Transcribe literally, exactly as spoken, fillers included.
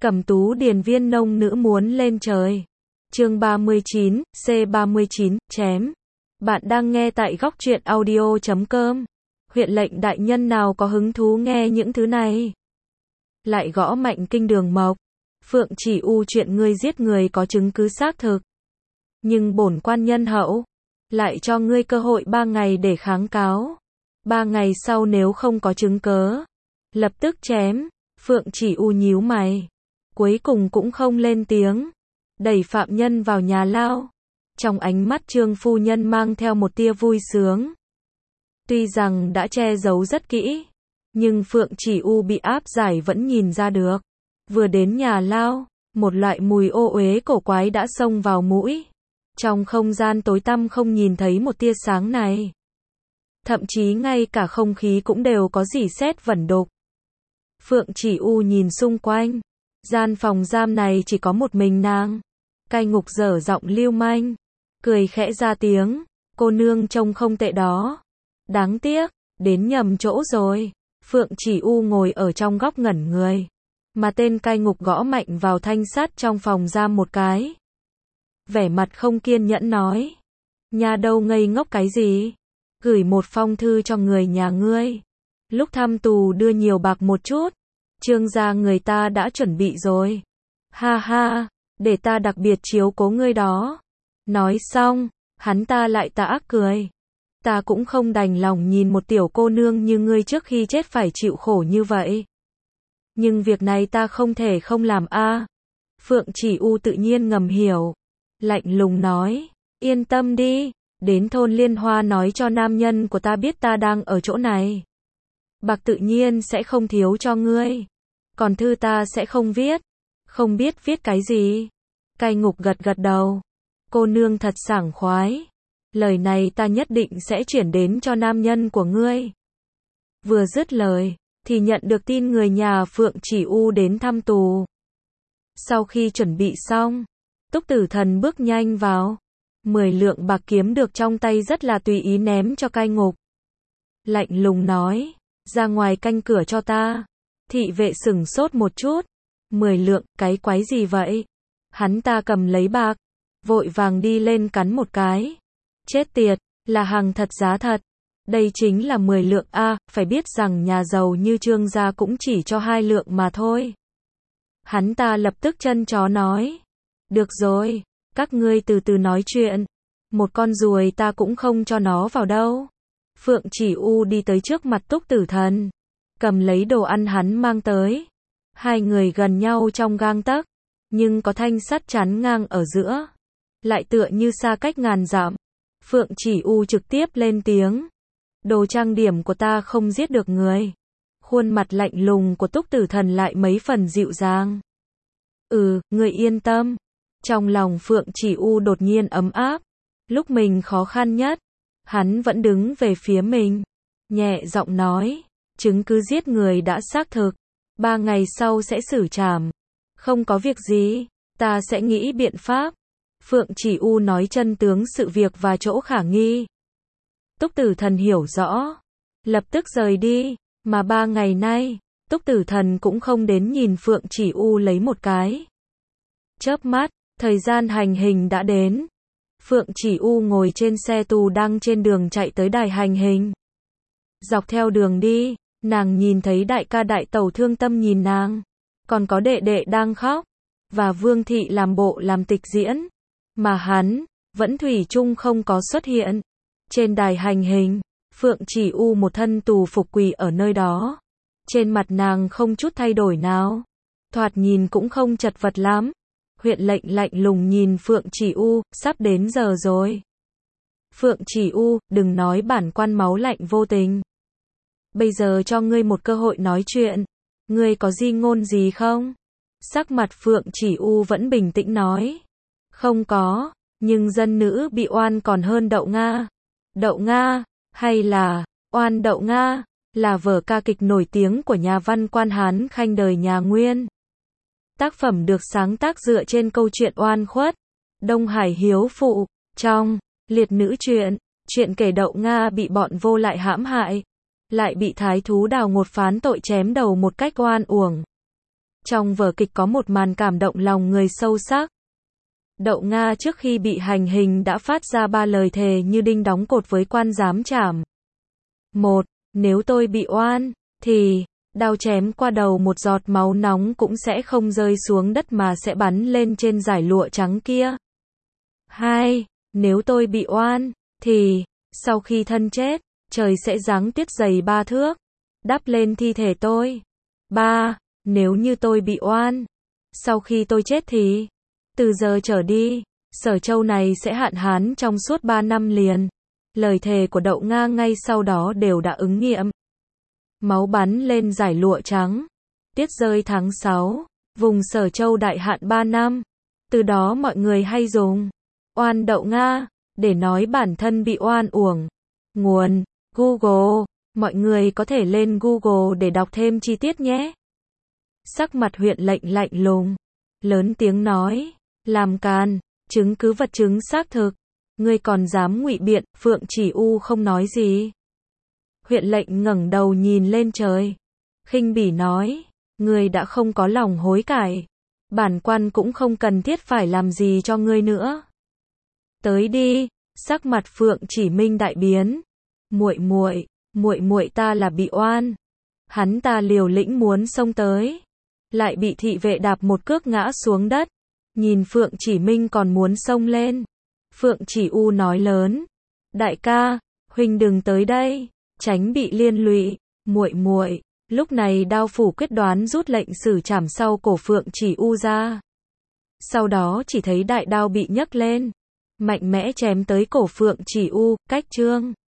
Cẩm tú điền viên nông nữ muốn lên trời. Chương ba mươi chín, C ba mươi chín, chém. Bạn đang nghe tại góc truyện audio chấm com. Huyện lệnh đại nhân nào có hứng thú nghe những thứ này. Lại gõ mạnh kinh đường mộc. Phượng chỉ u chuyện ngươi giết người có chứng cứ xác thực. Nhưng bổn quan nhân hậu. Lại cho ngươi cơ hội ba ngày để kháng cáo. Ba ngày sau nếu không có chứng cớ. Lập tức chém. Phượng chỉ u nhíu mày. Cuối cùng cũng không lên tiếng. Đẩy phạm nhân vào nhà lao. Trong ánh mắt Trương phu nhân mang theo một tia vui sướng. Tuy rằng đã che giấu rất kỹ. Nhưng Phượng chỉ u bị áp giải vẫn nhìn ra được. Vừa đến nhà lao, một loại mùi ô uế cổ quái đã xông vào mũi. Trong không gian tối tăm không nhìn thấy một tia sáng này. Thậm chí ngay cả không khí cũng đều có rỉ sét vẩn đục. Phượng chỉ u nhìn xung quanh. Gian phòng giam này chỉ có một mình nàng. Cai ngục dở giọng lưu manh. Cười khẽ ra tiếng. Cô nương trông không tệ đó. Đáng tiếc, đến nhầm chỗ rồi. Phượng chỉ u ngồi ở trong góc ngẩn người. Mà tên cai ngục gõ mạnh vào thanh sắt trong phòng giam một cái. Vẻ mặt không kiên nhẫn nói. Nhà đâu ngây ngốc cái gì? Gửi một phong thư cho người nhà ngươi. Lúc thăm tù đưa nhiều bạc một chút. Trương gia người ta đã chuẩn bị rồi. Ha ha, để ta đặc biệt chiếu cố ngươi đó. Nói xong, hắn ta lại tà ác cười. Ta cũng không đành lòng nhìn một tiểu cô nương như ngươi trước khi chết phải chịu khổ như vậy. Nhưng việc này ta không thể không làm a. À. Phượng chỉ u tự nhiên ngầm hiểu. Lạnh lùng nói, yên tâm đi, đến thôn Liên Hoa nói cho nam nhân của ta biết ta đang ở chỗ này. Bạc tự nhiên sẽ không thiếu cho ngươi. Còn thư ta sẽ không viết. Không biết viết cái gì. Cai ngục gật gật đầu. Cô nương thật sảng khoái. Lời này ta nhất định sẽ chuyển đến cho nam nhân của ngươi. Vừa dứt lời, thì nhận được tin người nhà Phượng chỉ u đến thăm tù. Sau khi chuẩn bị xong, Túc Tử Thần bước nhanh vào. Mười lượng bạc kiếm được trong tay rất là tùy ý ném cho cai ngục. Lạnh lùng nói, ra ngoài canh cửa cho ta. Thị vệ sửng sốt một chút. Mười lượng, cái quái gì vậy? Hắn ta cầm lấy bạc, vội vàng đi lên cắn một cái. Chết tiệt, là hàng thật giá thật. Đây chính là mười lượng a, phải biết rằng nhà giàu như Trương gia cũng chỉ cho hai lượng mà thôi. Hắn ta lập tức chân chó nói. Được rồi, các ngươi từ từ nói chuyện. Một con ruồi ta cũng không cho nó vào đâu. Phượng chỉ u đi tới trước mặt Túc Tử Thần. Cầm lấy đồ ăn hắn mang tới. Hai người gần nhau trong gang tấc. Nhưng có thanh sắt chắn ngang ở giữa. Lại tựa như xa cách ngàn dặm. Phượng chỉ u trực tiếp lên tiếng. Đồ trang điểm của ta không giết được người. Khuôn mặt lạnh lùng của Túc Tử Thần lại mấy phần dịu dàng. Ừ, người yên tâm. Trong lòng Phượng chỉ u đột nhiên ấm áp. Lúc mình khó khăn nhất, hắn vẫn đứng về phía mình. Nhẹ giọng nói, chứng cứ giết người đã xác thực. Ba ngày sau sẽ xử trảm. Không có việc gì, ta sẽ nghĩ biện pháp. Phượng chỉ u nói chân tướng sự việc và chỗ khả nghi. Túc Tử Thần hiểu rõ. Lập tức rời đi. Mà ba ngày nay, Túc Tử Thần cũng không đến nhìn Phượng chỉ u lấy một cái. Chớp mắt, thời gian hành hình đã đến. Phượng chỉ u ngồi trên xe tù đang trên đường chạy tới đài hành hình. Dọc theo đường đi, nàng nhìn thấy đại ca đại tẩu thương tâm nhìn nàng. Còn có đệ đệ đang khóc. Và Vương thị làm bộ làm tịch diễn. Mà hắn, vẫn thủy chung không có xuất hiện. Trên đài hành hình, Phượng chỉ u một thân tù phục quỳ ở nơi đó. Trên mặt nàng không chút thay đổi nào. Thoạt nhìn cũng không chật vật lắm. Huyện lệnh lạnh lùng nhìn Phượng chỉ u, sắp đến giờ rồi. Phượng chỉ u, đừng nói bản quan máu lạnh vô tình. Bây giờ cho ngươi một cơ hội nói chuyện. Ngươi có di ngôn gì không? Sắc mặt Phượng chỉ u vẫn bình tĩnh nói. Không có, nhưng dân nữ bị oan còn hơn Đậu Nga. Đậu Nga, hay là, oan Đậu Nga, là vở ca kịch nổi tiếng của nhà văn quan Hán Khanh đời nhà Nguyên. Tác phẩm được sáng tác dựa trên câu chuyện oan khuất, Đông Hải hiếu phụ, trong, liệt nữ truyện, chuyện kể Đậu Nga bị bọn vô lại hãm hại, lại bị thái thú Đào Ngột phán tội chém đầu một cách oan uổng. Trong vở kịch có một màn cảm động lòng người sâu sắc. Đậu Nga trước khi bị hành hình đã phát ra ba lời thề như đinh đóng cột với quan giám trảm. Một, nếu tôi bị oan, thì đao chém qua đầu một giọt máu nóng cũng sẽ không rơi xuống đất mà sẽ bắn lên trên dải lụa trắng kia. Hai, nếu tôi bị oan, thì sau khi thân chết, trời sẽ giáng tuyết dày ba thước, đắp lên thi thể tôi. Ba, nếu như tôi bị oan, sau khi tôi chết thì từ giờ trở đi, Sở Châu này sẽ hạn hán trong suốt ba năm liền. Lời thề của Đậu Nga ngay sau đó đều đã ứng nghiệm. Máu bắn lên dải lụa trắng. Tiết rơi tháng sáu, vùng Sở Châu đại hạn ba năm. Từ đó mọi người hay dùng oan Đậu Nga để nói bản thân bị oan uổng. Nguồn Google. Mọi người có thể lên Google để đọc thêm chi tiết nhé. Sắc mặt huyện lệnh lạnh lùng, lớn tiếng nói, làm càn, chứng cứ vật chứng xác thực, ngươi còn dám ngụy biện. Phượng Chỉ U không nói gì. Huyện lệnh ngẩng đầu nhìn lên trời, khinh bỉ nói, ngươi đã không có lòng hối cải, bản quan cũng không cần thiết phải làm gì cho ngươi nữa. Tới đi. Sắc mặt Phượng Chỉ Minh đại biến. Muội muội, muội muội ta là bị oan. Hắn ta liều lĩnh muốn xông tới, lại bị thị vệ đạp một cước ngã xuống đất. Nhìn Phượng Chỉ Minh còn muốn xông lên, Phượng Chỉ U nói lớn, đại ca, huynh đừng tới đây, tránh bị liên lụy. Muội muội. Lúc này Đao Phủ quyết đoán rút lệnh xử trảm sau cổ Phượng Chỉ U ra. Sau đó chỉ thấy đại đao bị nhấc lên, mạnh mẽ chém tới cổ Phượng Chỉ U. Cách chương